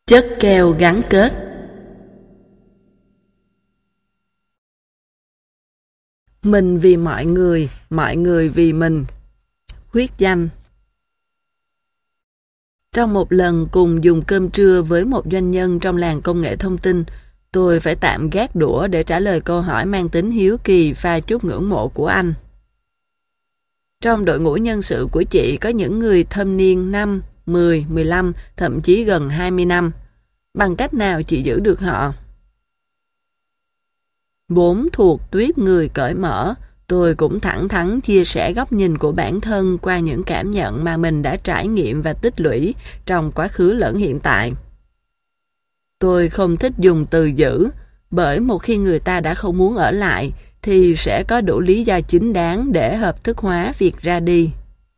Chất keo gắn kết. Mình vì mọi người vì mình. Huyết danh. Trong một lần cùng dùng cơm trưa với một doanh nhân trong làng công nghệ thông tin, tôi phải tạm gác đũa để trả lời câu hỏi mang tính hiếu kỳ pha chút ngưỡng mộ của anh. Trong đội ngũ nhân sự của chị có những người thâm niên 5, 10, 15, thậm chí gần 20 năm. Bằng cách nào chị giữ được họ? Vốn thuộc tuýp người cởi mở, tôi cũng thẳng thắn chia sẻ góc nhìn của bản thân qua những cảm nhận mà mình đã trải nghiệm và tích lũy trong quá khứ lẫn hiện tại. Tôi không thích dùng từ giữ, bởi một khi người ta đã không muốn ở lại, thì sẽ có đủ lý do chính đáng để hợp thức hóa việc ra đi.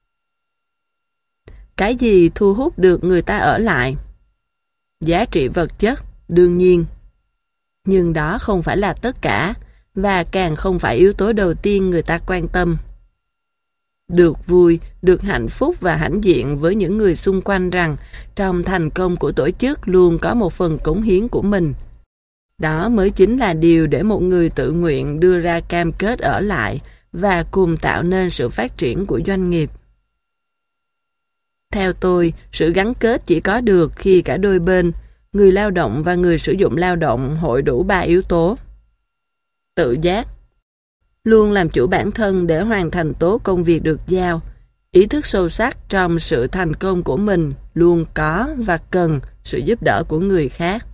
Cái gì thu hút được người ta ở lại? Giá trị vật chất, đương nhiên. Nhưng đó không phải là tất cả, và càng không phải yếu tố đầu tiên người ta quan tâm. Được vui, được hạnh phúc và hãnh diện với những người xung quanh rằng trong thành công của tổ chức luôn có một phần cống hiến của mình. Đó mới chính là điều để một người tự nguyện đưa ra cam kết ở lại và cùng tạo nên sự phát triển của doanh nghiệp. Theo tôi, sự gắn kết chỉ có được khi cả đôi bên, người lao động và người sử dụng lao động hội đủ 3 yếu tố. Tự giác. Luôn làm chủ bản thân để hoàn thành tốt công việc được giao. Ý thức sâu sắc trong sự thành công của mình luôn có và cần sự giúp đỡ của người khác.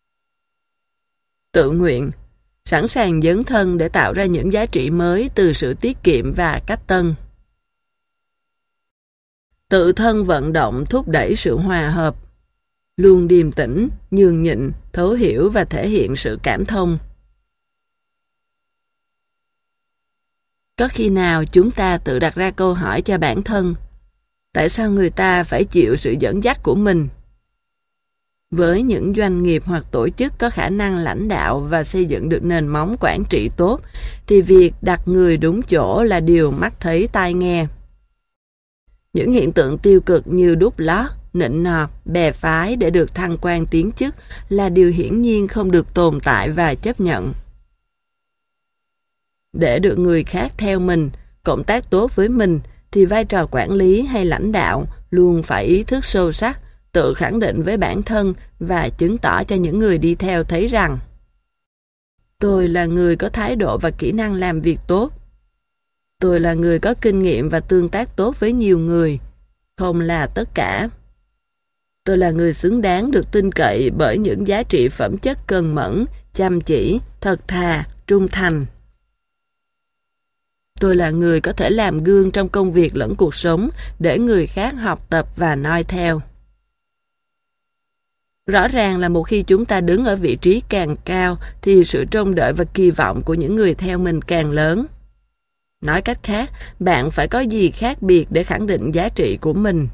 Tự nguyện. Sẵn sàng dấn thân để tạo ra những giá trị mới từ sự tiết kiệm và cách tân. Tự thân vận động thúc đẩy sự hòa hợp. Luôn điềm tĩnh, nhường nhịn, thấu hiểu và thể hiện sự cảm thông. Có khi nào chúng ta tự đặt ra câu hỏi cho bản thân, tại sao người ta phải chịu sự dẫn dắt của mình? Với những doanh nghiệp hoặc tổ chức có khả năng lãnh đạo và xây dựng được nền móng quản trị tốt, thì việc đặt người đúng chỗ là điều mắt thấy tai nghe. Những hiện tượng tiêu cực như đút lót, nịnh nọt, bè phái để được thăng quan tiến chức là điều hiển nhiên không được tồn tại và chấp nhận. Để được người khác theo mình, cộng tác tốt với mình, thì vai trò quản lý hay lãnh đạo luôn phải ý thức sâu sắc, tự khẳng định với bản thân và chứng tỏ cho những người đi theo thấy rằng tôi là người có thái độ và kỹ năng làm việc tốt. Tôi là người có kinh nghiệm và tương tác tốt với nhiều người, không là tất cả. Tôi là người xứng đáng được tin cậy bởi những giá trị phẩm chất cần mẫn, chăm chỉ, thật thà, trung thành. Tôi là người có thể làm gương trong công việc lẫn cuộc sống để người khác học tập và noi theo. Rõ ràng là một khi chúng ta đứng ở vị trí càng cao thì sự trông đợi và kỳ vọng của những người theo mình càng lớn. Nói cách khác, bạn phải có gì khác biệt để khẳng định giá trị của mình.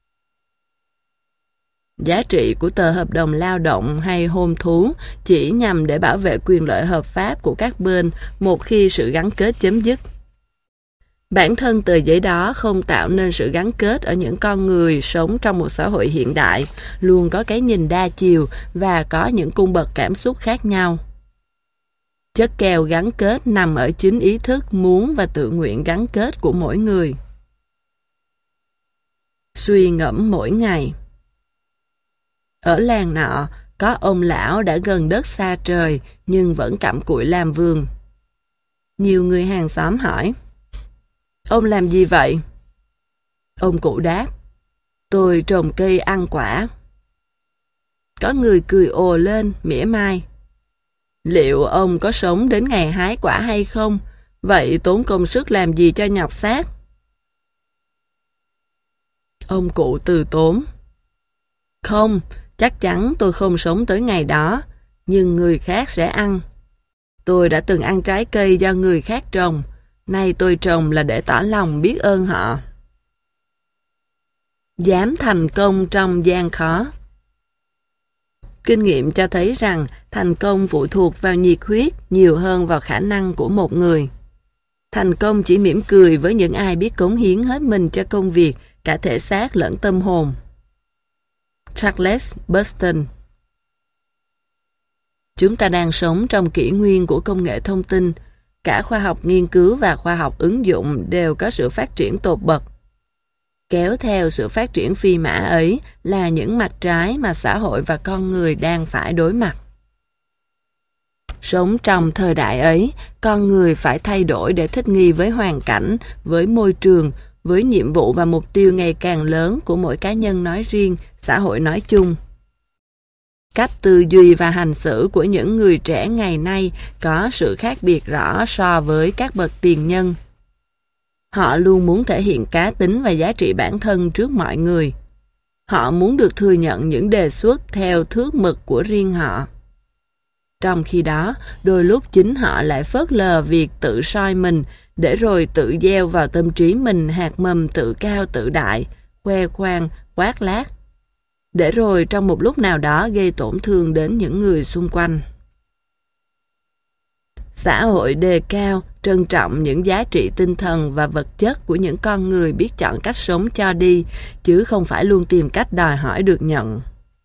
Giá trị của tờ hợp đồng lao động hay hôn thú chỉ nhằm để bảo vệ quyền lợi hợp pháp của các bên một khi sự gắn kết chấm dứt. Bản thân tờ giấy đó không tạo nên sự gắn kết ở những con người sống trong một xã hội hiện đại, luôn có cái nhìn đa chiều và có những cung bậc cảm xúc khác nhau. Chất keo gắn kết nằm ở chính ý thức muốn và tự nguyện gắn kết của mỗi người. Suy ngẫm mỗi ngày. Ở làng nọ, có ông lão đã gần đất xa trời nhưng vẫn cặm cụi làm vườn. Nhiều người hàng xóm hỏi, ông làm gì vậy? Ông cụ đáp, tôi trồng cây ăn quả. Có người cười ồ lên, mỉa mai. Liệu ông có sống đến ngày hái quả hay không? Vậy tốn công sức làm gì cho nhọc xác? Ông cụ từ tốn. Không, chắc chắn tôi không sống tới ngày đó, nhưng người khác sẽ ăn. Tôi đã từng ăn trái cây do người khác trồng, nay tôi trồng là để tỏ lòng biết ơn họ. Dám thành công trong gian khó. Kinh nghiệm cho thấy rằng thành công phụ thuộc vào nhiệt huyết nhiều hơn vào khả năng của một người. Thành công chỉ mỉm cười với những ai biết cống hiến hết mình cho công việc, cả thể xác lẫn tâm hồn. Charles Burston. Chúng ta đang sống trong kỷ nguyên của công nghệ thông tin. Cả khoa học nghiên cứu và khoa học ứng dụng đều có sự phát triển tột bậc. Kéo theo sự phát triển phi mã ấy là những mặt trái mà xã hội và con người đang phải đối mặt. Sống trong thời đại ấy, con người phải thay đổi để thích nghi với hoàn cảnh, với môi trường, với nhiệm vụ và mục tiêu ngày càng lớn của mỗi cá nhân nói riêng, xã hội nói chung. Cách tư duy và hành xử của những người trẻ ngày nay có sự khác biệt rõ so với các bậc tiền nhân. Họ luôn muốn thể hiện cá tính và giá trị bản thân trước mọi người. Họ muốn được thừa nhận những đề xuất theo thước mực của riêng họ. Trong khi đó, đôi lúc chính họ lại phớt lờ việc tự soi mình, để rồi tự gieo vào tâm trí mình hạt mầm tự cao tự đại, khoe khoang, khoác lác, để rồi trong một lúc nào đó gây tổn thương đến những người xung quanh. Xã hội đề cao, trân trọng những giá trị tinh thần và vật chất của những con người biết chọn cách sống cho đi, chứ không phải luôn tìm cách đòi hỏi được nhận.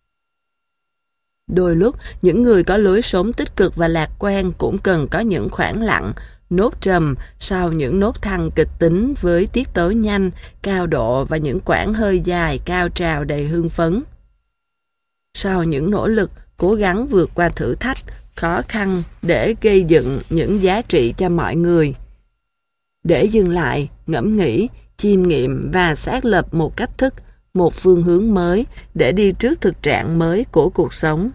Đôi lúc, những người có lối sống tích cực và lạc quan cũng cần có những khoảng lặng, nốt trầm sau những nốt thăng kịch tính với tiết tấu nhanh, cao độ và những quãng hơi dài, cao trào đầy hưng phấn. Sau những nỗ lực, cố gắng vượt qua thử thách, khó khăn để gây dựng những giá trị cho mọi người. Để dừng lại, ngẫm nghĩ, chiêm nghiệm và xác lập một cách thức, một phương hướng mới để đi trước thực trạng mới của cuộc sống.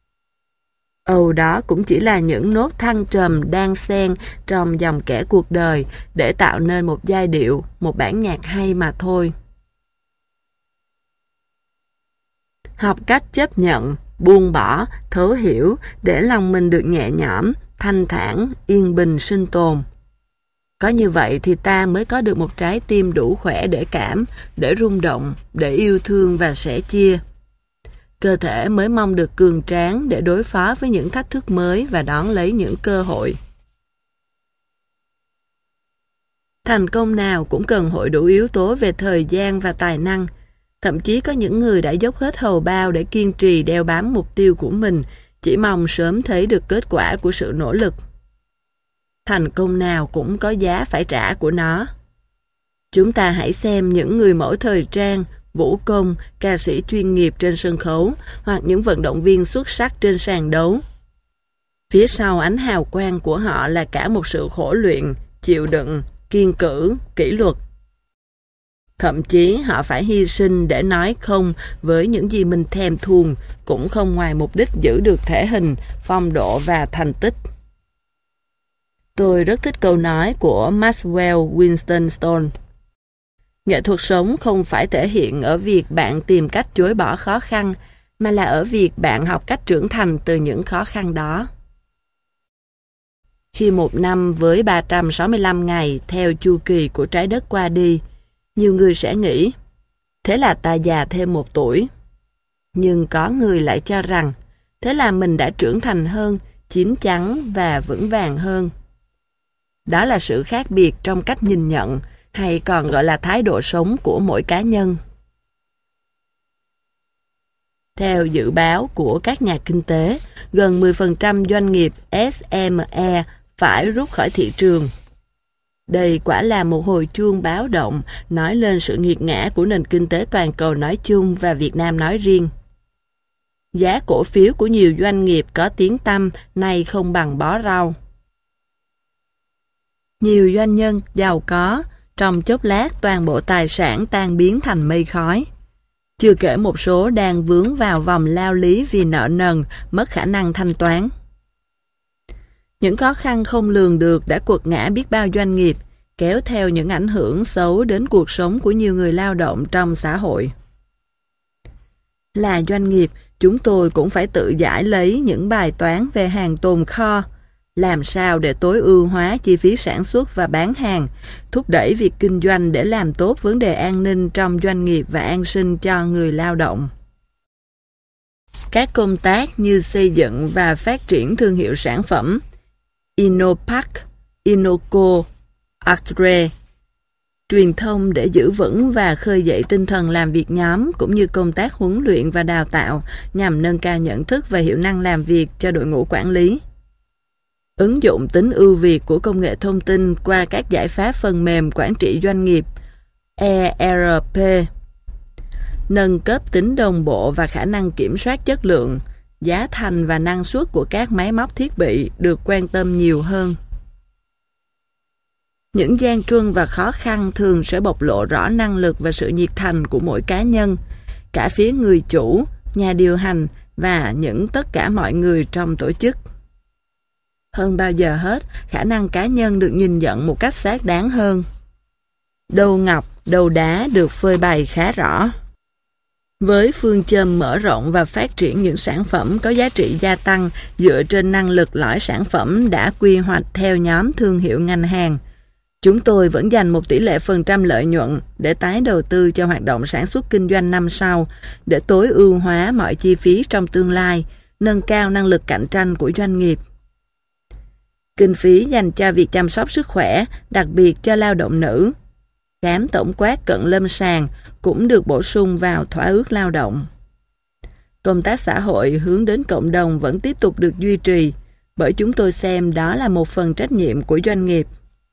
Đó cũng chỉ là những nốt thăng trầm đan xen trong dòng kẽ cuộc đời để tạo nên một giai điệu, một bản nhạc hay mà thôi. Học cách chấp nhận, buông bỏ, thấu hiểu để lòng mình được nhẹ nhõm, thanh thản, yên bình sinh tồn. Có như vậy thì ta mới có được một trái tim đủ khỏe để cảm, để rung động, để yêu thương và sẻ chia. Cơ thể mới mong được cường tráng để đối phó với những thách thức mới và đón lấy những cơ hội. Thành công nào cũng cần hội đủ yếu tố về thời gian và tài năng. Thậm chí có những người đã dốc hết hầu bao để kiên trì đeo bám mục tiêu của mình, chỉ mong sớm thấy được kết quả của sự nỗ lực. Thành công nào cũng có giá phải trả của nó. Chúng ta hãy xem những người mẫu thời trang, vũ công, ca sĩ chuyên nghiệp trên sân khấu hoặc những vận động viên xuất sắc trên sàn đấu. Phía sau ánh hào quang của họ là cả một sự khổ luyện, chịu đựng, kiên cử, kỷ luật. Thậm chí họ phải hy sinh để nói không với những gì mình thèm thuồng, cũng không ngoài mục đích giữ được thể hình, phong độ và thành tích. Tôi rất thích câu nói của Maxwell Winston Stone. Nghệ thuật sống không phải thể hiện ở việc bạn tìm cách chối bỏ khó khăn, mà là ở việc bạn học cách trưởng thành từ những khó khăn đó. Khi một năm với 365 ngày theo chu kỳ của trái đất qua đi, nhiều người sẽ nghĩ, thế là ta già thêm 1 tuổi. Nhưng có người lại cho rằng, thế là mình đã trưởng thành hơn, chín chắn và vững vàng hơn. Đó là sự khác biệt trong cách nhìn nhận, hay còn gọi là thái độ sống của mỗi cá nhân. Theo dự báo của các nhà kinh tế, gần 10% doanh nghiệp SME phải rút khỏi thị trường. Đây quả là một hồi chuông báo động nói lên sự nghiệt ngã của nền kinh tế toàn cầu nói chung và Việt Nam nói riêng. Giá cổ phiếu của nhiều doanh nghiệp có tiếng tăm nay không bằng bó rau. Nhiều doanh nhân giàu có, trong chốc lát toàn bộ tài sản tan biến thành mây khói. Chưa kể một số đang vướng vào vòng lao lý vì nợ nần, mất khả năng thanh toán. Những khó khăn không lường được đã quật ngã biết bao doanh nghiệp, kéo theo những ảnh hưởng xấu đến cuộc sống của nhiều người lao động trong xã hội. Là doanh nghiệp, chúng tôi cũng phải tự giải lấy những bài toán về hàng tồn kho, làm sao để tối ưu hóa chi phí sản xuất và bán hàng, thúc đẩy việc kinh doanh để làm tốt vấn đề an ninh trong doanh nghiệp và an sinh cho người lao động. Các công tác như xây dựng và phát triển thương hiệu sản phẩm, Innopac, Inoco, Atre, truyền thông để giữ vững và khơi dậy tinh thần làm việc nhóm, cũng như công tác huấn luyện và đào tạo nhằm nâng cao nhận thức và hiệu năng làm việc cho đội ngũ quản lý. Ứng dụng tính ưu việt của công nghệ thông tin qua các giải pháp phần mềm quản trị doanh nghiệp ERP, nâng cấp tính đồng bộ và khả năng kiểm soát chất lượng, giá thành và năng suất của các máy móc thiết bị được quan tâm nhiều hơn. Những gian truân và khó khăn thường sẽ bộc lộ rõ năng lực và sự nhiệt thành của mỗi cá nhân, cả phía người chủ, nhà điều hành và tất cả mọi người trong tổ chức. Hơn bao giờ hết, khả năng cá nhân được nhìn nhận một cách xác đáng hơn. Đầu ngọc, đầu đá được phơi bày khá rõ. Với phương châm mở rộng và phát triển những sản phẩm có giá trị gia tăng dựa trên năng lực lõi sản phẩm đã quy hoạch theo nhóm thương hiệu ngành hàng, chúng tôi vẫn dành một tỷ lệ phần trăm lợi nhuận để tái đầu tư cho hoạt động sản xuất kinh doanh năm sau, để tối ưu hóa mọi chi phí trong tương lai, nâng cao năng lực cạnh tranh của doanh nghiệp. Kinh phí dành cho việc chăm sóc sức khỏe, đặc biệt cho lao động nữ, khám tổng quát cận lâm sàng cũng được bổ sung vào thỏa ước lao động. Công tác xã hội hướng đến cộng đồng vẫn tiếp tục được duy trì, bởi chúng tôi xem đó là một phần trách nhiệm của doanh nghiệp.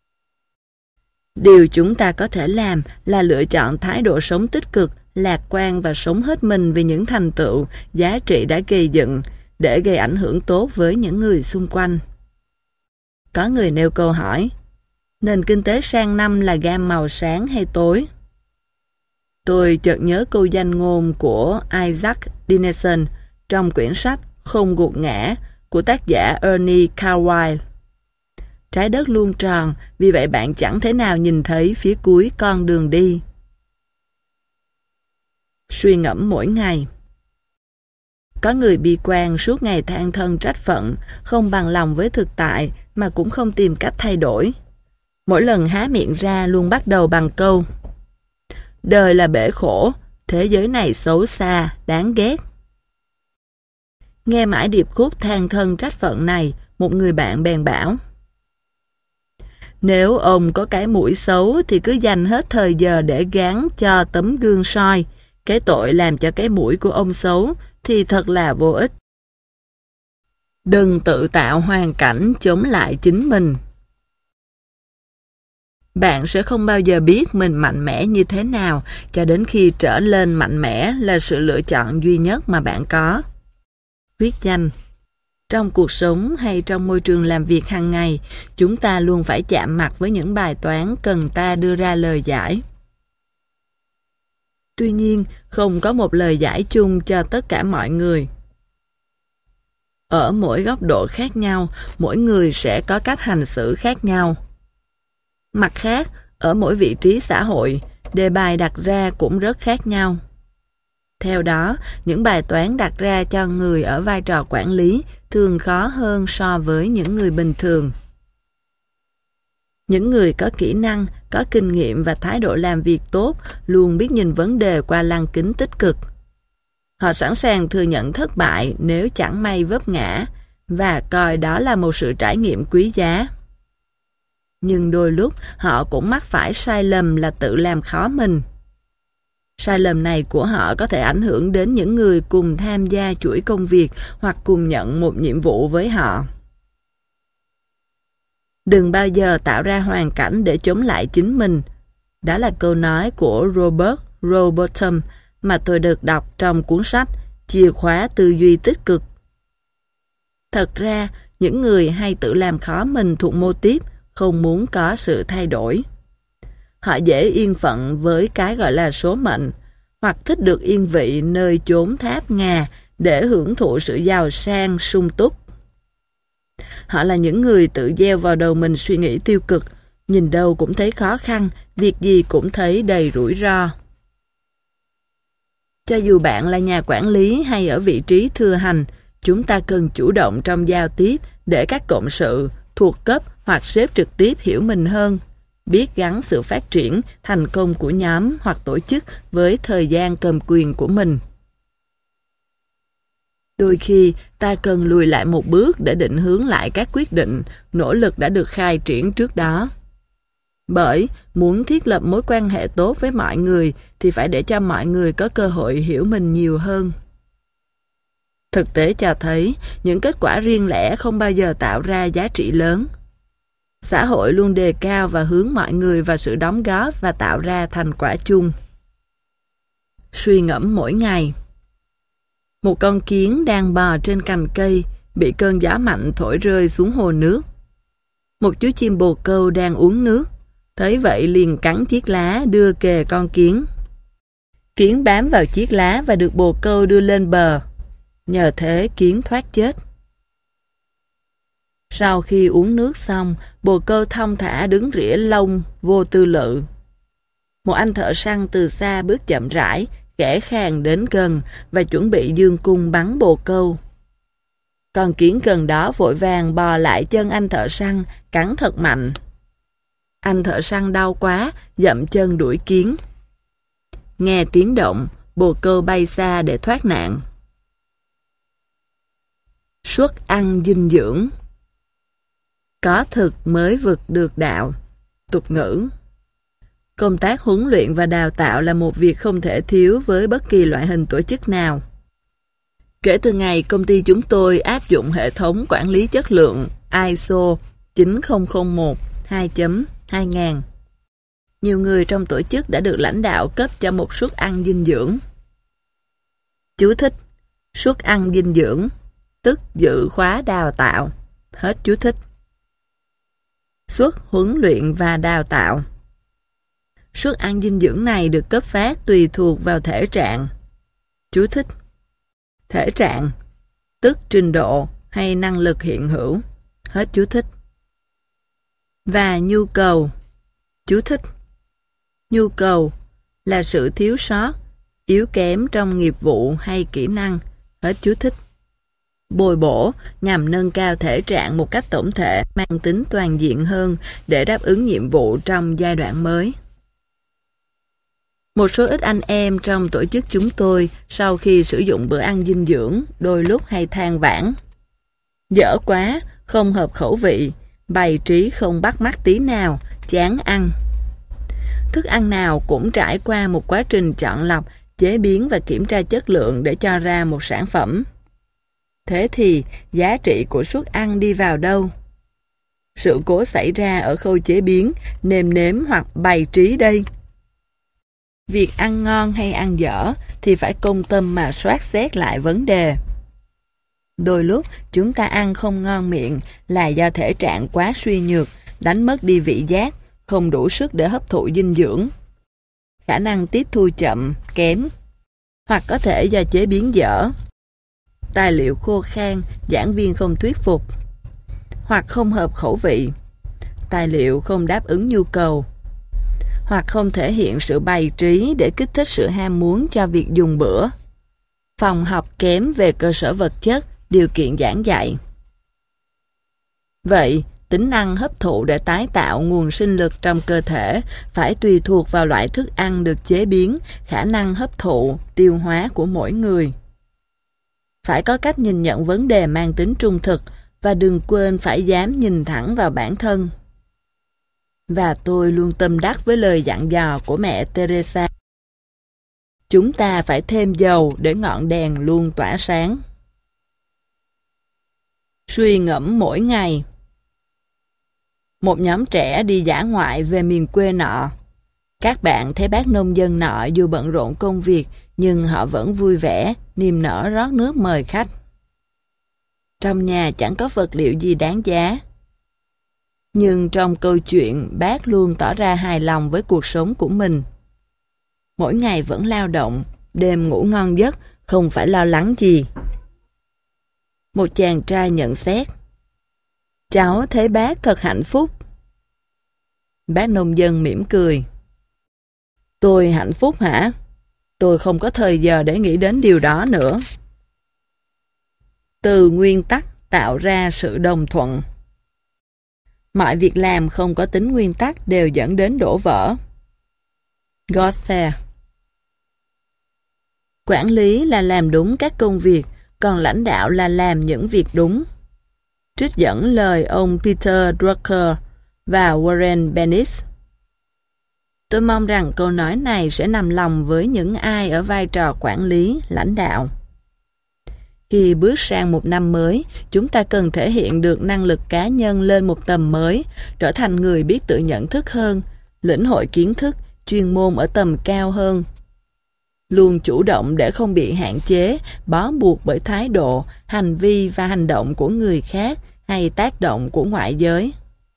Điều chúng ta có thể làm là lựa chọn thái độ sống tích cực, lạc quan và sống hết mình vì những thành tựu, giá trị đã gây dựng, để gây ảnh hưởng tốt với những người xung quanh. Có người nêu câu hỏi, nền kinh tế sang năm là gam màu sáng hay tối? Tôi chợt nhớ câu danh ngôn của Isaac Dinesen trong quyển sách Không gục ngã của tác giả Ernie Carwile. Trái đất luôn tròn, vì vậy bạn chẳng thể nào nhìn thấy phía cuối con đường đi. Suy ngẫm mỗi ngày. Có người bi quan suốt ngày than thân trách phận, không bằng lòng với thực tại mà cũng không tìm cách thay đổi. Mỗi lần há miệng ra luôn bắt đầu bằng câu: đời là bể khổ, thế giới này xấu xa, đáng ghét. Nghe mãi điệp khúc than thân trách phận này, một người bạn bèn bảo: nếu ông có cái mũi xấu thì cứ dành hết thời giờ để gắn cho tấm gương soi. Cái tội làm cho cái mũi của ông xấu thì thật là vô ích. Đừng tự tạo hoàn cảnh chống lại chính mình. Bạn sẽ không bao giờ biết mình mạnh mẽ như thế nào cho đến khi trở lên mạnh mẽ là sự lựa chọn duy nhất mà bạn có. Viết danh. Trong cuộc sống hay trong môi trường làm việc hàng ngày, chúng ta luôn phải chạm mặt với những bài toán cần ta đưa ra lời giải. Tuy nhiên, không có một lời giải chung cho tất cả mọi người. Ở mỗi góc độ khác nhau, mỗi người sẽ có cách hành xử khác nhau. Mặt khác, ở mỗi vị trí xã hội, đề bài đặt ra cũng rất khác nhau. Theo đó, những bài toán đặt ra cho người ở vai trò quản lý thường khó hơn so với những người bình thường. Những người có kỹ năng, có kinh nghiệm và thái độ làm việc tốt luôn biết nhìn vấn đề qua lăng kính tích cực. Họ sẵn sàng thừa nhận thất bại nếu chẳng may vấp ngã và coi đó là một sự trải nghiệm quý giá. Nhưng đôi lúc họ cũng mắc phải sai lầm là tự làm khó mình. Sai lầm này của họ có thể ảnh hưởng đến những người cùng tham gia chuỗi công việc hoặc cùng nhận một nhiệm vụ với họ. Đừng bao giờ tạo ra hoàn cảnh để chống lại chính mình. Đó là câu nói của Robert Robotham mà tôi được đọc trong cuốn sách Chìa khóa tư duy tích cực. Thật ra, những người hay tự làm khó mình thuộc mô típ không muốn có sự thay đổi. Họ dễ yên phận với cái gọi là số mệnh, hoặc thích được yên vị nơi chốn tháp ngà để hưởng thụ sự giàu sang sung túc. Họ là những người tự gieo vào đầu mình suy nghĩ tiêu cực, nhìn đâu cũng thấy khó khăn, việc gì cũng thấy đầy rủi ro. Cho dù bạn là nhà quản lý hay ở vị trí thừa hành, chúng ta cần chủ động trong giao tiếp để các cộng sự, thuộc cấp hoặc sếp trực tiếp hiểu mình hơn, biết gắn sự phát triển, thành công của nhóm hoặc tổ chức với thời gian cầm quyền của mình. Đôi khi, ta cần lùi lại một bước để định hướng lại các quyết định, nỗ lực đã được khai triển trước đó. Bởi muốn thiết lập mối quan hệ tốt với mọi người thì phải để cho mọi người có cơ hội hiểu mình nhiều hơn. Thực tế cho thấy những kết quả riêng lẻ không bao giờ tạo ra giá trị lớn. Xã hội luôn đề cao và hướng mọi người vào sự đóng góp và tạo ra thành quả chung. Suy ngẫm mỗi ngày. Một con kiến đang bò trên cành cây, bị cơn gió mạnh thổi rơi xuống hồ nước. Một chú chim bồ câu đang uống nước, thấy vậy liền cắn chiếc lá đưa kề con kiến. Kiến bám vào chiếc lá và được bồ câu đưa lên bờ. Nhờ thế kiến thoát chết. Sau khi uống nước xong, bồ câu thong thả đứng rỉa lông, vô tư lự. Một anh thợ săn từ xa bước chậm rãi, khẽ khàng đến gần và chuẩn bị giương cung bắn bồ câu. Con kiến gần đó vội vàng bò lại chân anh thợ săn, cắn thật mạnh. Anh thợ săn đau quá, dậm chân đuổi kiến. Nghe tiếng động, bồ câu bay xa để thoát nạn. Suất ăn dinh dưỡng. Có thực mới vực được đạo. Tục ngữ. Công tác huấn luyện và đào tạo là một việc không thể thiếu với bất kỳ loại hình tổ chức nào. Kể từ ngày công ty chúng tôi áp dụng hệ thống quản lý chất lượng ISO 9001-2.2000, nhiều người trong tổ chức đã được lãnh đạo cấp cho một suất ăn dinh dưỡng. Chú thích: suất ăn dinh dưỡng, tức dự khóa đào tạo. Hết chú thích. Suất huấn luyện và đào tạo. Suất ăn dinh dưỡng này được cấp phát tùy thuộc vào thể trạng. Chú thích: thể trạng, tức trình độ hay năng lực hiện hữu. Hết chú thích. Và nhu cầu. Chú thích: nhu cầu là sự thiếu sót, yếu kém trong nghiệp vụ hay kỹ năng. Hết chú thích. Bồi bổ nhằm nâng cao thể trạng một cách tổng thể, mang tính toàn diện hơn để đáp ứng nhiệm vụ trong giai đoạn mới. Một số ít anh em trong tổ chức chúng tôi sau khi sử dụng bữa ăn dinh dưỡng đôi lúc hay than vãn: dở quá, không hợp khẩu vị, bày trí không bắt mắt tí nào, chán ăn. Thức ăn nào cũng trải qua một quá trình chọn lọc, chế biến và kiểm tra chất lượng để cho ra một sản phẩm. Thế thì giá trị của suất ăn đi vào đâu? Sự cố xảy ra ở khâu chế biến, nêm nếm hoặc bày trí đây. Việc ăn ngon hay ăn dở thì phải công tâm mà soát xét lại vấn đề. Đôi lúc chúng ta ăn không ngon miệng là do thể trạng quá suy nhược, đánh mất đi vị giác, không đủ sức để hấp thụ dinh dưỡng. Khả năng tiếp thu chậm, kém. Hoặc có thể do chế biến dở. Tài liệu khô khan, giảng viên không thuyết phục. Hoặc không hợp khẩu vị. Tài liệu không đáp ứng nhu cầu. Hoặc không thể hiện sự bày trí để kích thích sự ham muốn cho việc dùng bữa. Phòng học kém về cơ sở vật chất, điều kiện giảng dạy. Vậy, tính năng hấp thụ để tái tạo nguồn sinh lực trong cơ thể phải tùy thuộc vào loại thức ăn được chế biến, khả năng hấp thụ, tiêu hóa của mỗi người. Phải có cách nhìn nhận vấn đề mang tính trung thực và đừng quên phải dám nhìn thẳng vào bản thân. Và tôi luôn tâm đắc với lời dặn dò của mẹ Teresa. Chúng ta phải thêm dầu để ngọn đèn luôn tỏa sáng. Suy ngẫm mỗi ngày. Một nhóm trẻ đi dã ngoại về miền quê nọ. Các bạn thấy bác nông dân nọ dù bận rộn công việc nhưng họ vẫn vui vẻ, niềm nở rót nước mời khách. Trong nhà chẳng có vật liệu gì đáng giá. Nhưng trong câu chuyện bác luôn tỏ ra hài lòng với cuộc sống của mình. Mỗi ngày vẫn lao động, đêm ngủ ngon giấc, không phải lo lắng gì. Một chàng trai nhận xét: cháu thấy bác thật hạnh phúc. Bác nông dân mỉm cười: tôi hạnh phúc hả? Tôi không có thời giờ để nghĩ đến điều đó nữa. Từ nguyên tắc tạo ra sự đồng thuận. Mọi việc làm không có tính nguyên tắc đều dẫn đến đổ vỡ. Goethe. Quản lý là làm đúng các công việc, còn lãnh đạo là làm những việc đúng. Trích dẫn lời ông Peter Drucker và Warren Bennis. Tôi mong rằng câu nói này sẽ nằm lòng với những ai ở vai trò quản lý, lãnh đạo. Khi bước sang một năm mới, chúng ta cần thể hiện được năng lực cá nhân lên một tầm mới, trở thành người biết tự nhận thức hơn, lĩnh hội kiến thức, chuyên môn ở tầm cao hơn. Luôn chủ động để không bị hạn chế, bó buộc bởi thái độ, hành vi và hành động của người khác hay tác động của ngoại giới.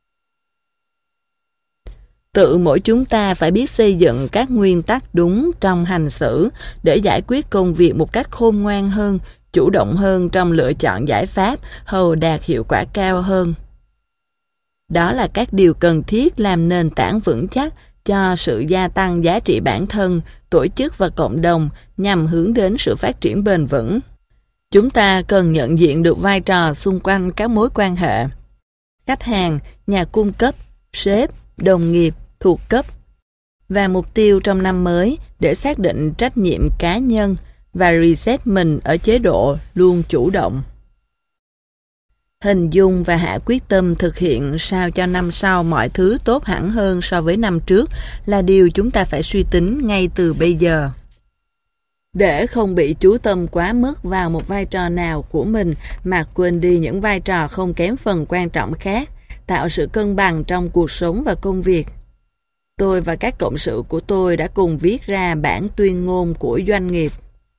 Tự mỗi chúng ta phải biết xây dựng các nguyên tắc đúng trong hành xử để giải quyết công việc một cách khôn ngoan hơn, chủ động hơn trong lựa chọn giải pháp, hầu đạt hiệu quả cao hơn. Đó là các điều cần thiết làm nền tảng vững chắc cho sự gia tăng giá trị bản thân, tổ chức và cộng đồng nhằm hướng đến sự phát triển bền vững. Chúng ta cần nhận diện được vai trò xung quanh các mối quan hệ: khách hàng, nhà cung cấp, sếp, đồng nghiệp, thuộc cấp, và mục tiêu trong năm mới để xác định trách nhiệm cá nhân và reset mình ở chế độ luôn chủ động. Hình dung và hạ quyết tâm thực hiện sao cho năm sau mọi thứ tốt hẳn hơn so với năm trước là điều chúng ta phải suy tính ngay từ bây giờ. Để không bị chú tâm quá mức vào một vai trò nào của mình mà quên đi những vai trò không kém phần quan trọng khác, tạo sự cân bằng trong cuộc sống và công việc. Tôi và các cộng sự của tôi đã cùng viết ra bản tuyên ngôn của doanh nghiệp.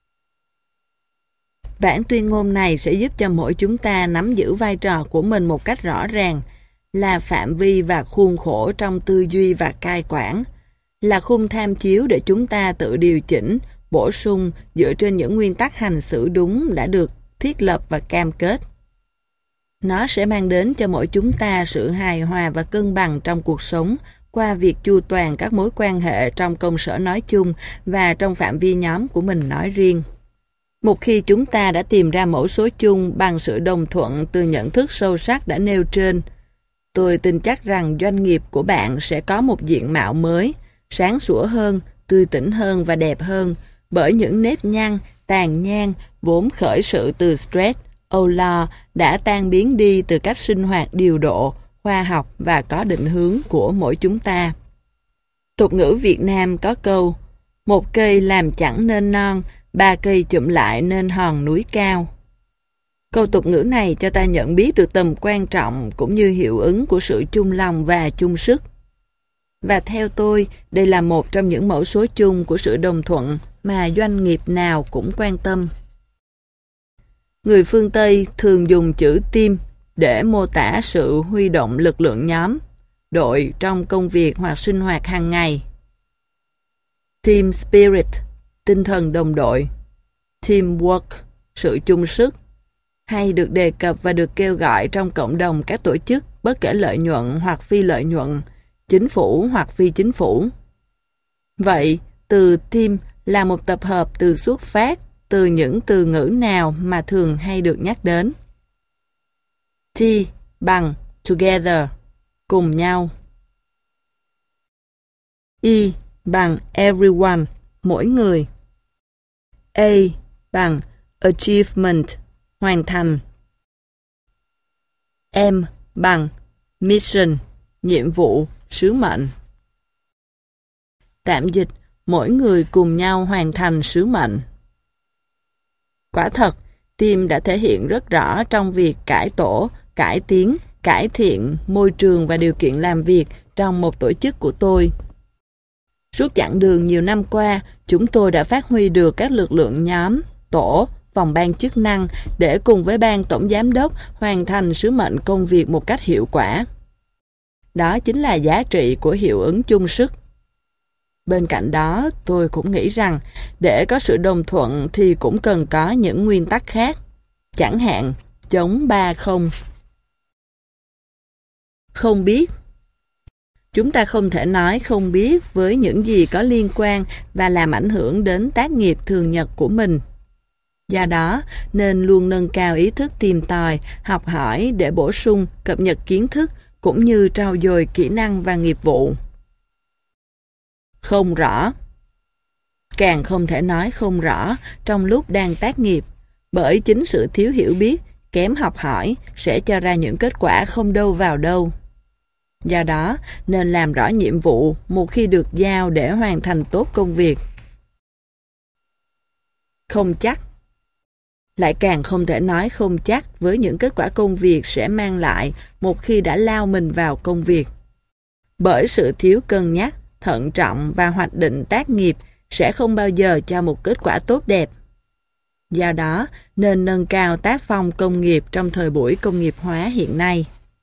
Bản tuyên ngôn này sẽ giúp cho mỗi chúng ta nắm giữ vai trò của mình một cách rõ ràng, là phạm vi và khuôn khổ trong tư duy và cai quản, là khung tham chiếu để chúng ta tự điều chỉnh, bổ sung dựa trên những nguyên tắc hành xử đúng đã được thiết lập và cam kết. Nó sẽ mang đến cho mỗi chúng ta sự hài hòa và cân bằng trong cuộc sống qua việc chu toàn các mối quan hệ trong công sở nói chung và trong phạm vi nhóm của mình nói riêng. Một khi chúng ta đã tìm ra mẫu số chung bằng sự đồng thuận từ nhận thức sâu sắc đã nêu trên, tôi tin chắc rằng doanh nghiệp của bạn sẽ có một diện mạo mới, sáng sủa hơn, tươi tỉnh hơn và đẹp hơn, bởi những nếp nhăn, tàn nhang vốn khởi sự từ stress, âu lo đã tan biến đi từ cách sinh hoạt điều độ, khoa học và có định hướng của mỗi chúng ta. Tục ngữ Việt Nam có câu: một cây làm chẳng nên non, 3 cây chụm lại nên hòn núi cao. Câu tục ngữ này cho ta nhận biết được tầm quan trọng cũng như hiệu ứng của sự chung lòng và chung sức. Và theo tôi, đây là một trong những mẫu số chung của sự đồng thuận mà doanh nghiệp nào cũng quan tâm. Người phương Tây thường dùng chữ team để mô tả sự huy động lực lượng nhóm, đội trong công việc hoặc sinh hoạt hàng ngày. Team spirit, tinh thần đồng đội, teamwork, sự chung sức, hay được đề cập và được kêu gọi trong cộng đồng các tổ chức bất kể lợi nhuận hoặc phi lợi nhuận, chính phủ hoặc phi chính phủ. Vậy, từ team là một tập hợp từ xuất phát từ những từ ngữ nào mà thường hay được nhắc đến? T bằng together, cùng nhau. E bằng everyone, mỗi người. A bằng achievement, hoàn thành. M bằng mission, nhiệm vụ, sứ mệnh. Tạm dịch, mỗi người cùng nhau hoàn thành sứ mệnh. Quả thật, team đã thể hiện rất rõ trong việc cải tổ, cải tiến, cải thiện môi trường và điều kiện làm việc trong một tổ chức của tôi. Suốt chặng đường nhiều năm qua, chúng tôi đã phát huy được các lực lượng nhóm, tổ, phòng ban chức năng để cùng với ban tổng giám đốc hoàn thành sứ mệnh công việc một cách hiệu quả. Đó chính là giá trị của hiệu ứng chung sức. Bên cạnh đó, tôi cũng nghĩ rằng để có sự đồng thuận thì cũng cần có những nguyên tắc khác. Chẳng hạn, chống 3 không. Không biết. Chúng ta không thể nói không biết với những gì có liên quan và làm ảnh hưởng đến tác nghiệp thường nhật của mình. Do đó, nên luôn nâng cao ý thức tìm tòi, học hỏi để bổ sung, cập nhật kiến thức cũng như trau dồi kỹ năng và nghiệp vụ. Không rõ. Càng không thể nói không rõ trong lúc đang tác nghiệp, bởi chính sự thiếu hiểu biết, kém học hỏi sẽ cho ra những kết quả không đâu vào đâu. Do đó, nên làm rõ nhiệm vụ một khi được giao để hoàn thành tốt công việc. Không chắc. Lại càng không thể nói không chắc với những kết quả công việc sẽ mang lại một khi đã lao mình vào công việc. Bởi sự thiếu cân nhắc, thận trọng và hoạch định tác nghiệp sẽ không bao giờ cho một kết quả tốt đẹp. Do đó, nên nâng cao tác phong công nghiệp trong thời buổi công nghiệp hóa hiện nay.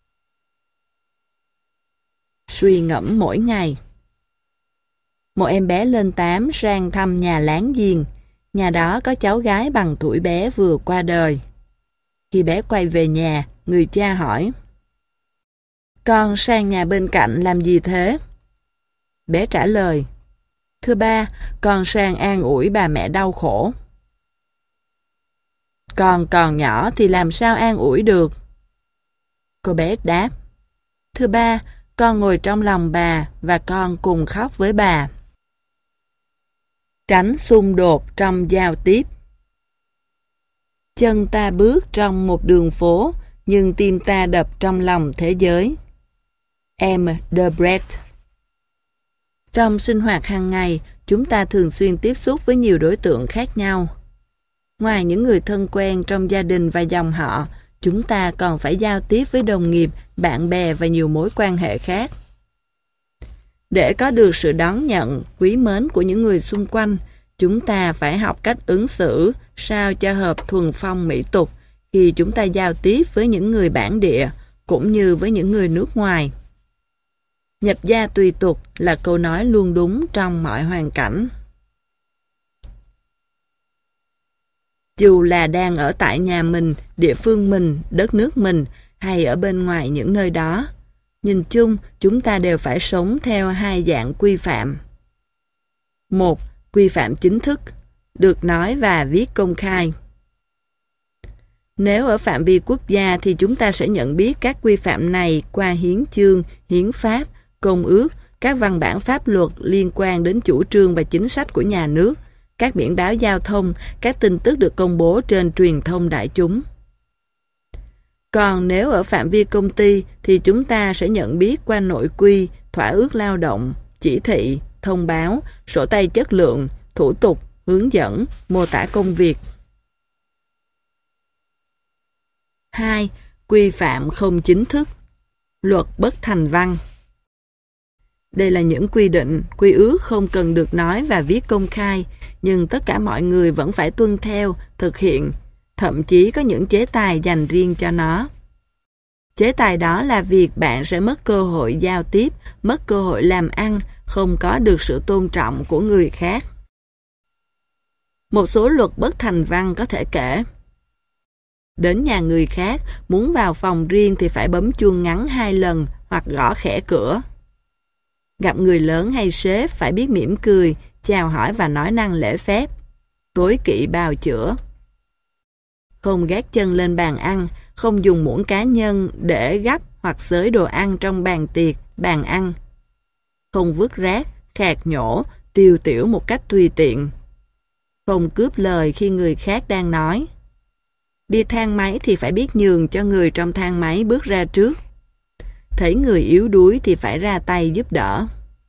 Suy ngẫm mỗi ngày. Một em bé lên 8 sang thăm nhà láng giềng. Nhà đó có cháu gái bằng tuổi bé vừa qua đời. Khi bé quay về nhà, người cha hỏi: "Con sang nhà bên cạnh làm gì thế?" Bé trả lời: "Thưa ba, con sang an ủi bà mẹ đau khổ." "Con còn nhỏ thì làm sao an ủi được?" Cô bé đáp: "Thưa ba, con ngồi trong lòng bà và con cùng khóc với bà." Tránh xung đột trong giao tiếp. Chân ta bước trong một đường phố, nhưng tim ta đập trong lòng thế giới. M. Debrecht. Trong sinh hoạt hàng ngày, chúng ta thường xuyên tiếp xúc với nhiều đối tượng khác nhau. Ngoài những người thân quen trong gia đình và dòng họ, chúng ta còn phải giao tiếp với đồng nghiệp, bạn bè và nhiều mối quan hệ khác. Để có được sự đón nhận, quý mến của những người xung quanh, chúng ta phải học cách ứng xử sao cho hợp thuần phong mỹ tục khi chúng ta giao tiếp với những người bản địa cũng như với những người nước ngoài. Nhập gia tùy tục là câu nói luôn đúng trong mọi hoàn cảnh. Dù là đang ở tại nhà mình, địa phương mình, đất nước mình hay ở bên ngoài những nơi đó, nhìn chung chúng ta đều phải sống theo hai dạng quy phạm. 1. Quy phạm chính thức, được nói và viết công khai. Nếu ở phạm vi quốc gia thì chúng ta sẽ nhận biết các quy phạm này qua hiến chương, hiến pháp, công ước, các văn bản pháp luật liên quan đến chủ trương và chính sách của nhà nước, các biển báo giao thông, các tin tức được công bố trên truyền thông đại chúng. Còn nếu ở phạm vi công ty thì chúng ta sẽ nhận biết qua nội quy, thỏa ước lao động, chỉ thị, thông báo, sổ tay chất lượng, thủ tục, hướng dẫn, mô tả công việc. 2. Quy phạm không chính thức, luật bất thành văn. Đây là những quy định, quy ước không cần được nói và viết công khai, nhưng tất cả mọi người vẫn phải tuân theo, thực hiện, thậm chí có những chế tài dành riêng cho nó. Chế tài đó là việc bạn sẽ mất cơ hội giao tiếp, mất cơ hội làm ăn, không có được sự tôn trọng của người khác. Một số luật bất thành văn có thể kể: đến nhà người khác, muốn vào phòng riêng thì phải bấm chuông ngắn 2 lần hoặc gõ khẽ cửa. Gặp người lớn hay sếp phải biết mỉm cười, chào hỏi và nói năng lễ phép. Tối kỵ bào chữa. Không gác chân lên bàn ăn, không dùng muỗng cá nhân để gắp hoặc xới đồ ăn trong bàn tiệc, bàn ăn. Không vứt rác, khạc nhổ, tiêu tiểu một cách tùy tiện. Không cướp lời khi người khác đang nói. Đi thang máy thì phải biết nhường cho người trong thang máy bước ra trước. Thấy người yếu đuối thì phải ra tay giúp đỡ.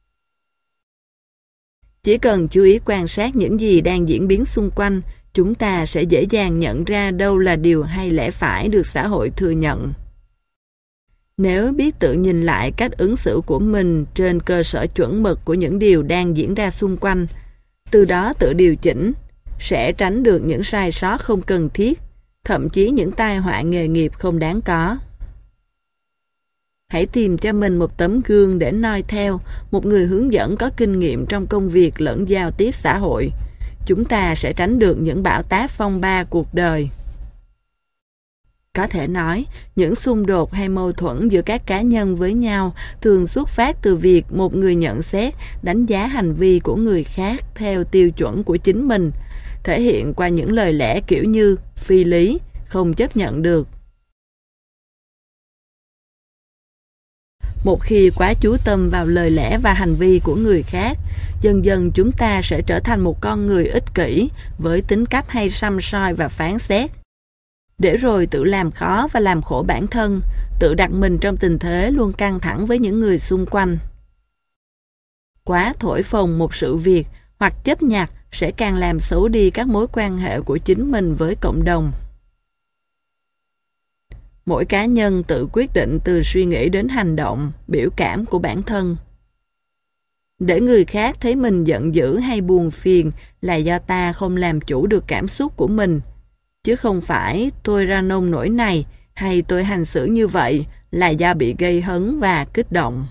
Chỉ cần chú ý quan sát những gì đang diễn biến xung quanh, chúng ta sẽ dễ dàng nhận ra đâu là điều hay lẽ phải được xã hội thừa nhận. Nếu biết tự nhìn lại cách ứng xử của mình trên cơ sở chuẩn mực của những điều đang diễn ra xung quanh, từ đó tự điều chỉnh, sẽ tránh được những sai sót không cần thiết, thậm chí những tai họa nghề nghiệp không đáng có. Hãy tìm cho mình một tấm gương để noi theo, một người hướng dẫn có kinh nghiệm trong công việc lẫn giao tiếp xã hội. Chúng ta sẽ tránh được những bão táp phong ba cuộc đời. Có thể nói, những xung đột hay mâu thuẫn giữa các cá nhân với nhau thường xuất phát từ việc một người nhận xét, đánh giá hành vi của người khác theo tiêu chuẩn của chính mình, thể hiện qua những lời lẽ kiểu như phi lý, không chấp nhận được. Một khi quá chú tâm vào lời lẽ và hành vi của người khác, dần dần chúng ta sẽ trở thành một con người ích kỷ với tính cách hay săm soi và phán xét. để rồi tự làm khó và làm khổ bản thân, tự đặt mình trong tình thế luôn căng thẳng với những người xung quanh. Quá thổi phồng một sự việc hoặc chấp nhặt sẽ càng làm xấu đi các mối quan hệ của chính mình với cộng đồng. Mỗi cá nhân tự quyết định từ suy nghĩ đến hành động, biểu cảm của bản thân. Để người khác thấy mình giận dữ hay buồn phiền là do ta không làm chủ được cảm xúc của mình, chứ không phải tôi ra nông nỗi này hay tôi hành xử như vậy là do bị gây hấn và kích động.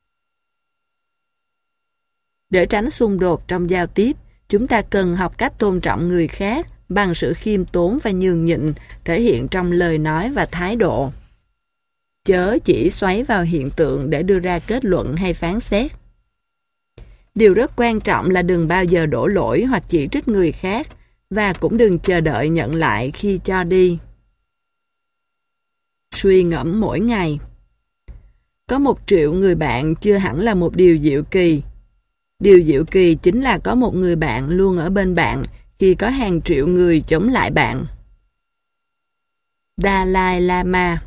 Để tránh xung đột trong giao tiếp, chúng ta cần học cách tôn trọng người khác bằng sự khiêm tốn và nhường nhịn thể hiện trong lời nói và thái độ. Chớ chỉ xoáy vào hiện tượng để đưa ra kết luận hay phán xét. Điều rất quan trọng là đừng bao giờ đổ lỗi hoặc chỉ trích người khác và cũng đừng chờ đợi nhận lại khi cho đi. Suy ngẫm mỗi ngày. Có 1 triệu người bạn chưa hẳn là một điều diệu kỳ. Điều diệu kỳ chính là có một người bạn luôn ở bên bạn khi có hàng triệu người chống lại bạn. Dalai Lama.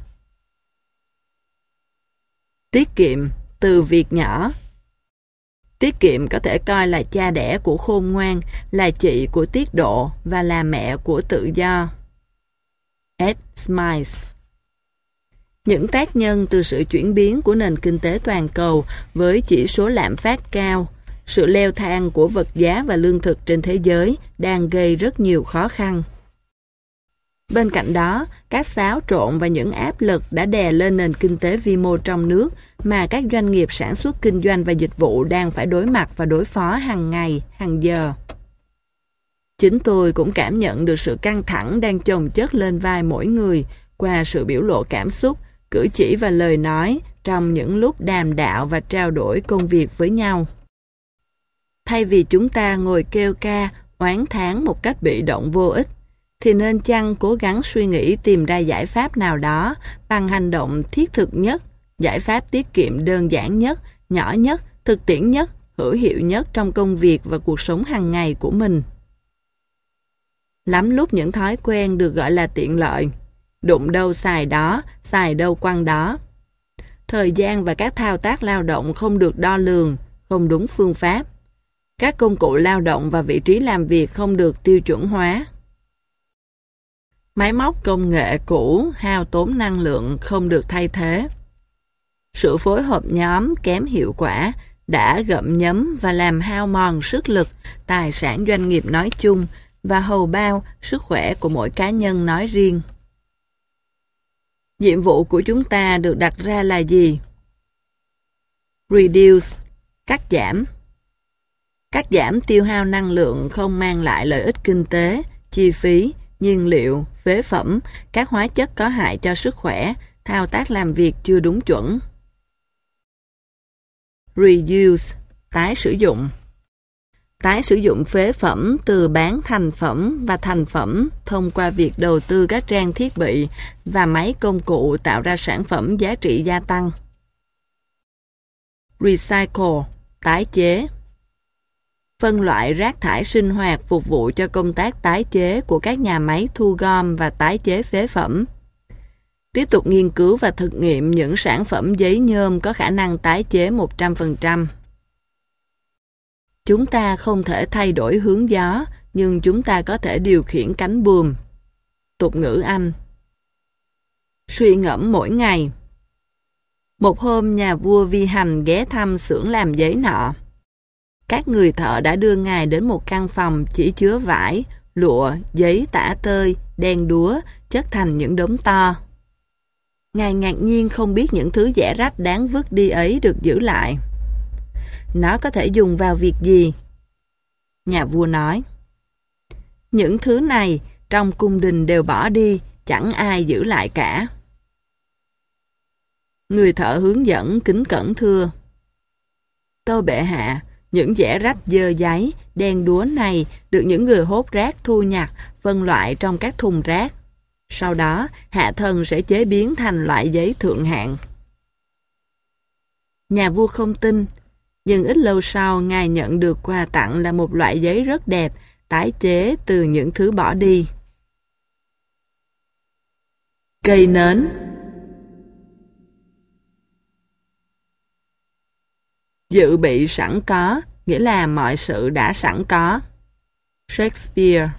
Tiết kiệm từ việc nhỏ. Tiết kiệm có thể coi là cha đẻ của khôn ngoan, là chị của tiết độ và là mẹ của tự do. Ed Smiles. Những tác nhân từ sự chuyển biến của nền kinh tế toàn cầu với chỉ số lạm phát cao, sự leo thang của vật giá và lương thực trên thế giới đang gây rất nhiều khó khăn. Bên cạnh đó, các xáo trộn và những áp lực đã đè lên nền kinh tế vi mô trong nước mà các doanh nghiệp sản xuất kinh doanh và dịch vụ đang phải đối mặt và đối phó hàng ngày, hàng giờ. Chính tôi cũng cảm nhận được sự căng thẳng đang chồng chất lên vai mỗi người qua sự biểu lộ cảm xúc, cử chỉ và lời nói trong những lúc đàm đạo và trao đổi công việc với nhau. Thay vì chúng ta ngồi kêu ca, oán thán một cách bị động vô ích, thì nên chăng cố gắng suy nghĩ tìm ra giải pháp nào đó bằng hành động thiết thực nhất, giải pháp tiết kiệm đơn giản nhất, nhỏ nhất, thực tiễn nhất, hữu hiệu nhất trong công việc và cuộc sống hàng ngày của mình. Lắm lúc những thói quen được gọi là tiện lợi, đụng đâu xài đó, xài đâu quăng đó. Thời gian và các thao tác lao động không được đo lường, không đúng phương pháp. Các công cụ lao động và vị trí làm việc không được tiêu chuẩn hóa. Máy móc công nghệ cũ, hao tốn năng lượng không được thay thế. Sự phối hợp nhóm kém hiệu quả đã gặm nhấm và làm hao mòn sức lực, tài sản doanh nghiệp nói chung và hầu bao sức khỏe của mỗi cá nhân nói riêng. Nhiệm vụ của chúng ta được đặt ra là gì? Reduce, cắt giảm. Cắt giảm tiêu hao năng lượng không mang lại lợi ích kinh tế, chi phí, nhiên liệu, phế phẩm, các hóa chất có hại cho sức khỏe, thao tác làm việc chưa đúng chuẩn. Reuse, tái sử dụng. Tái sử dụng phế phẩm từ bán thành phẩm và thành phẩm thông qua việc đầu tư các trang thiết bị và máy công cụ tạo ra sản phẩm giá trị gia tăng. Recycle, tái chế. Phân loại rác thải sinh hoạt phục vụ cho công tác tái chế của các nhà máy thu gom và tái chế phế phẩm. Tiếp tục nghiên cứu và thực nghiệm những sản phẩm giấy nhôm có khả năng tái chế 100%. Chúng ta không thể thay đổi hướng gió, nhưng chúng ta có thể điều khiển cánh buồm. Tục ngữ Anh. Suy ngẫm mỗi ngày. Một hôm nhà vua Vi Hành ghé thăm xưởng làm giấy nọ. Các người thợ đã đưa ngài đến một căn phòng chỉ chứa vải, lụa, giấy tả tơi, đen đúa, chất thành những đống to. Ngài ngạc nhiên không biết những thứ rẻ rách đáng vứt đi ấy được giữ lại. Nó có thể dùng vào việc gì? Nhà vua nói. Những thứ này trong cung đình đều bỏ đi, chẳng ai giữ lại cả. Người thợ hướng dẫn kính cẩn thưa. Tâu bệ hạ, những dẻ rách dơ giấy, đen đúa này được những người hốt rác thu nhặt, phân loại trong các thùng rác. Sau đó, hạ thần sẽ chế biến thành loại giấy thượng hạng. Nhà vua không tin, nhưng ít lâu sau ngài nhận được quà tặng là một loại giấy rất đẹp, tái chế từ những thứ bỏ đi. Cây nến. Dự bị sẵn có, nghĩa là mọi sự đã sẵn có. Shakespeare.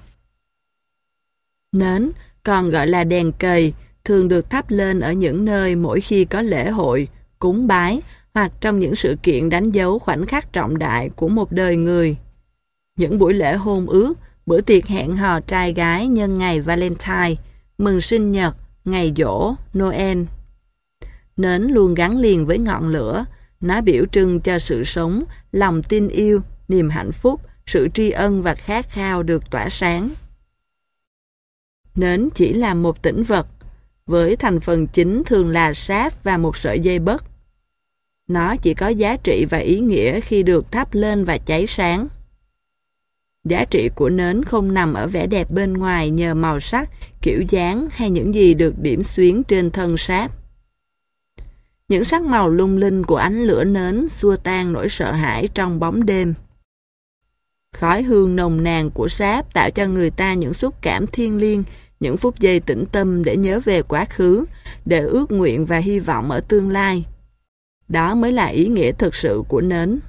Nến, còn gọi là đèn cầy, thường được thắp lên ở những nơi mỗi khi có lễ hội, cúng bái hoặc trong những sự kiện đánh dấu khoảnh khắc trọng đại của một đời người. Những buổi lễ hôn ước, bữa tiệc hẹn hò trai gái nhân ngày Valentine, mừng sinh nhật, ngày giỗ, Noel. Nến luôn gắn liền với ngọn lửa, nó biểu trưng cho sự sống, lòng tin yêu, niềm hạnh phúc, sự tri ân và khát khao được tỏa sáng. Nến chỉ là một tĩnh vật, với thành phần chính thường là sáp và một sợi dây bất. Nó chỉ có giá trị và ý nghĩa khi được thắp lên và cháy sáng. Giá trị của nến không nằm ở vẻ đẹp bên ngoài nhờ màu sắc, kiểu dáng hay những gì được điểm xuyến trên thân sáp. Những sắc màu lung linh của ánh lửa nến xua tan nỗi sợ hãi trong bóng đêm. Khói hương nồng nàn của sáp tạo cho người ta những xúc cảm thiêng liêng, những phút giây tĩnh tâm để nhớ về quá khứ, để ước nguyện và hy vọng ở tương lai. Đó mới là ý nghĩa thực sự của nến.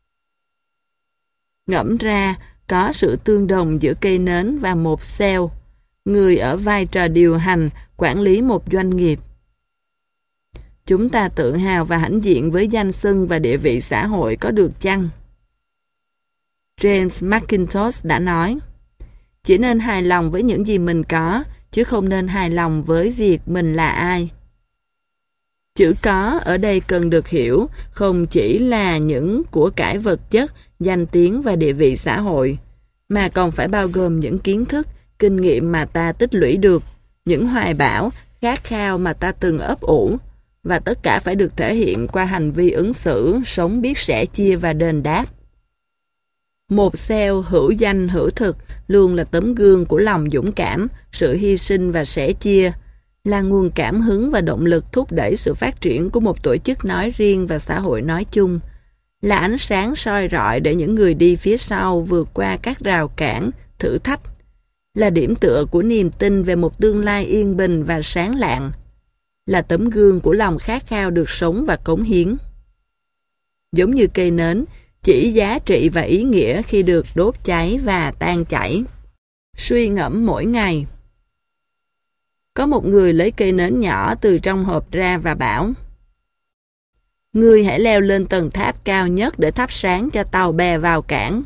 Ngẫm ra, có sự tương đồng giữa cây nến và một sale, người ở vai trò điều hành, quản lý một doanh nghiệp. Chúng ta tự hào và hãnh diện với danh xưng và địa vị xã hội có được chăng? James McIntosh đã nói, chỉ nên hài lòng với những gì mình có, chứ không nên hài lòng với việc mình là ai. Chữ có ở đây cần được hiểu không chỉ là những của cải vật chất, danh tiếng và địa vị xã hội, mà còn phải bao gồm những kiến thức, kinh nghiệm mà ta tích lũy được, những hoài bão, khát khao mà ta từng ấp ủ, và tất cả phải được thể hiện qua hành vi ứng xử, sống biết sẻ chia và đền đáp. Một sale hữu danh hữu thực luôn là tấm gương của lòng dũng cảm, sự hy sinh và sẻ chia, là nguồn cảm hứng và động lực thúc đẩy sự phát triển của một tổ chức nói riêng và xã hội nói chung, là ánh sáng soi rọi để những người đi phía sau vượt qua các rào cản, thử thách, là điểm tựa của niềm tin về một tương lai yên bình và sáng lạng, là tấm gương của lòng khát khao được sống và cống hiến. Giống như cây nến, chỉ giá trị và ý nghĩa khi được đốt cháy và tan chảy. Suy ngẫm mỗi ngày. Có một người lấy cây nến nhỏ từ trong hộp ra và bảo, ngươi hãy leo lên tầng tháp cao nhất để thắp sáng cho tàu bè vào cảng.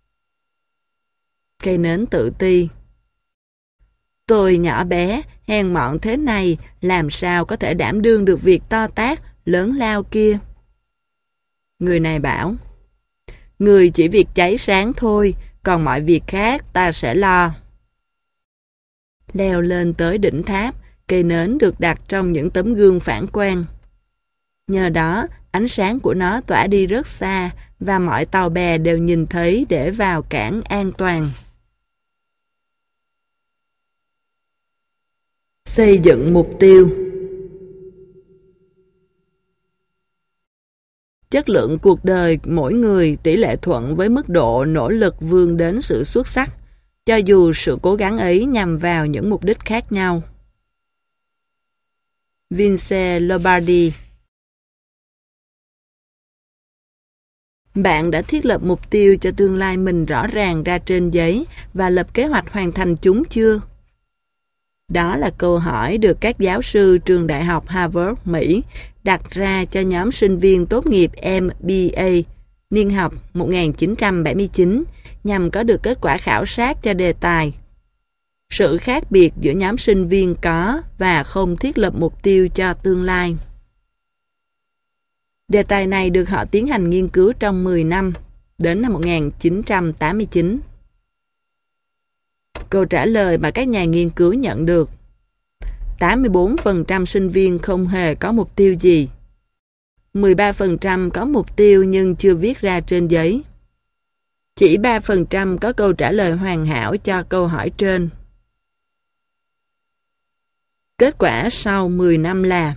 Cây nến tự ti, tôi nhỏ bé, hèn mọn thế này, làm sao có thể đảm đương được việc to tát, lớn lao kia. Người này bảo, người chỉ việc cháy sáng thôi, còn mọi việc khác ta sẽ lo. Leo lên tới đỉnh tháp, cây nến được đặt trong những tấm gương phản quang. Nhờ đó, ánh sáng của nó tỏa đi rất xa và mọi tàu bè đều nhìn thấy để vào cảng an toàn. Xây dựng mục tiêu. Chất lượng cuộc đời mỗi người tỷ lệ thuận với mức độ nỗ lực vươn đến sự xuất sắc, cho dù sự cố gắng ấy nhằm vào những mục đích khác nhau. Vince Lombardi. Bạn đã thiết lập mục tiêu cho tương lai mình rõ ràng ra trên giấy và lập kế hoạch hoàn thành chúng chưa? Đó là câu hỏi được các giáo sư trường đại học Harvard, Mỹ đặt ra cho nhóm sinh viên tốt nghiệp MBA niên học 1979 nhằm có được kết quả khảo sát cho đề tài. Sự khác biệt giữa nhóm sinh viên có và không thiết lập mục tiêu cho tương lai. Đề tài này được họ tiến hành nghiên cứu trong 10 năm, đến năm 1989. Câu trả lời mà các nhà nghiên cứu nhận được: 84% sinh viên không hề có mục tiêu gì. 13% có mục tiêu nhưng chưa viết ra trên giấy. Chỉ 3% có câu trả lời hoàn hảo cho câu hỏi trên. Kết quả sau 10 năm là: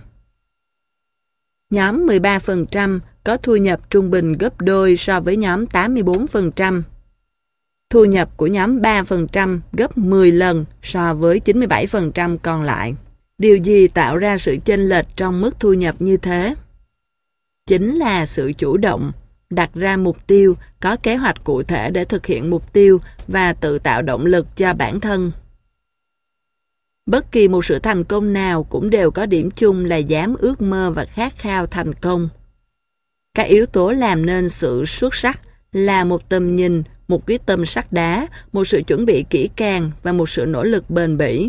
nhóm 13% có thu nhập trung bình gấp đôi so với nhóm 84%. Thu nhập của nhóm 3% gấp 10 lần so với 97% còn lại. Điều gì tạo ra sự chênh lệch trong mức thu nhập như thế? Chính là sự chủ động, đặt ra mục tiêu, có kế hoạch cụ thể để thực hiện mục tiêu và tự tạo động lực cho bản thân. Bất kỳ một sự thành công nào cũng đều có điểm chung là dám ước mơ và khát khao thành công. Các yếu tố làm nên sự xuất sắc là một tầm nhìn, một quyết tâm sắt đá, một sự chuẩn bị kỹ càng và một sự nỗ lực bền bỉ.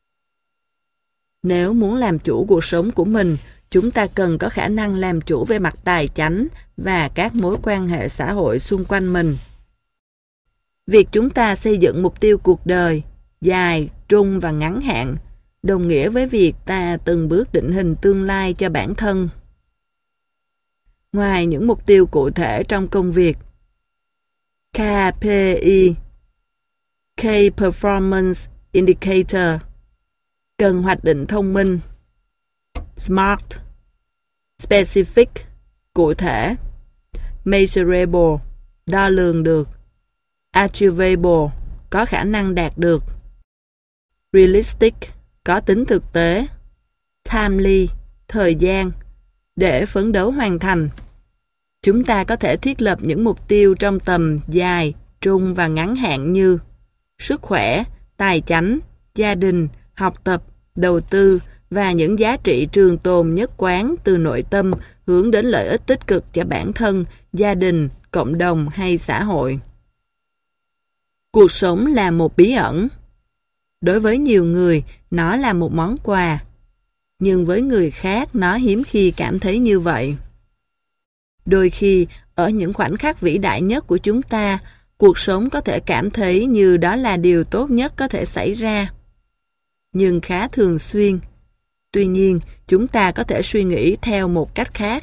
Nếu muốn làm chủ cuộc sống của mình, chúng ta cần có khả năng làm chủ về mặt tài chánh và các mối quan hệ xã hội xung quanh mình. Việc chúng ta xây dựng mục tiêu cuộc đời, dài, trung và ngắn hạn, đồng nghĩa với việc ta từng bước định hình tương lai cho bản thân. Ngoài những mục tiêu cụ thể trong công việc, KPI, Key Performance Indicator, cần hoạch định thông minh, SMART, Specific, cụ thể, Measurable, đo lường được, Achievable, có khả năng đạt được, Realistic, có tính thực tế, Timely, thời gian, để phấn đấu hoàn thành. Chúng ta có thể thiết lập những mục tiêu trong tầm dài, trung và ngắn hạn như sức khỏe, tài chánh, gia đình, học tập, đầu tư và những giá trị trường tồn nhất quán từ nội tâm hướng đến lợi ích tích cực cho bản thân, gia đình, cộng đồng hay xã hội. Cuộc sống là một bí ẩn. Đối với nhiều người, nó là một món quà. Nhưng với người khác, nó hiếm khi cảm thấy như vậy. Đôi khi, ở những khoảnh khắc vĩ đại nhất của chúng ta, cuộc sống có thể cảm thấy như đó là điều tốt nhất có thể xảy ra. Nhưng khá thường xuyên. Tuy nhiên, chúng ta có thể suy nghĩ theo một cách khác.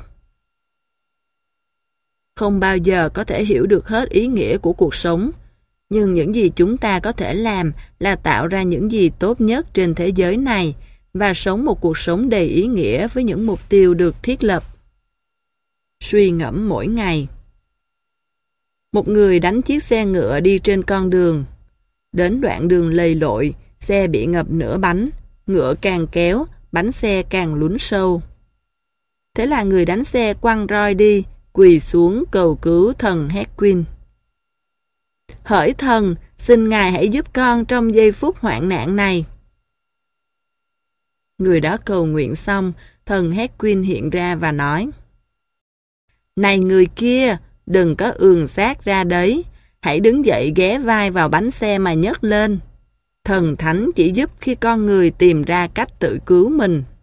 Không bao giờ có thể hiểu được hết ý nghĩa của cuộc sống, nhưng những gì chúng ta có thể làm là tạo ra những gì tốt nhất trên thế giới này và sống một cuộc sống đầy ý nghĩa với những mục tiêu được thiết lập. Suy ngẫm mỗi ngày. Một người đánh chiếc xe ngựa đi trên con đường. Đến đoạn đường lầy lội, xe bị ngập nửa bánh, ngựa càng kéo, bánh xe càng lún sâu. Thế là người đánh xe quăng roi đi, quỳ xuống cầu cứu thần Hedwig. Hỡi thần, xin Ngài hãy giúp con trong giây phút hoạn nạn này. Người đó cầu nguyện xong, thần Hedwig hiện ra và nói: Này người kia, đừng có ườn sát ra đấy, hãy đứng dậy ghé vai vào bánh xe mà nhấc lên. Thần thánh chỉ giúp khi con người tìm ra cách tự cứu mình.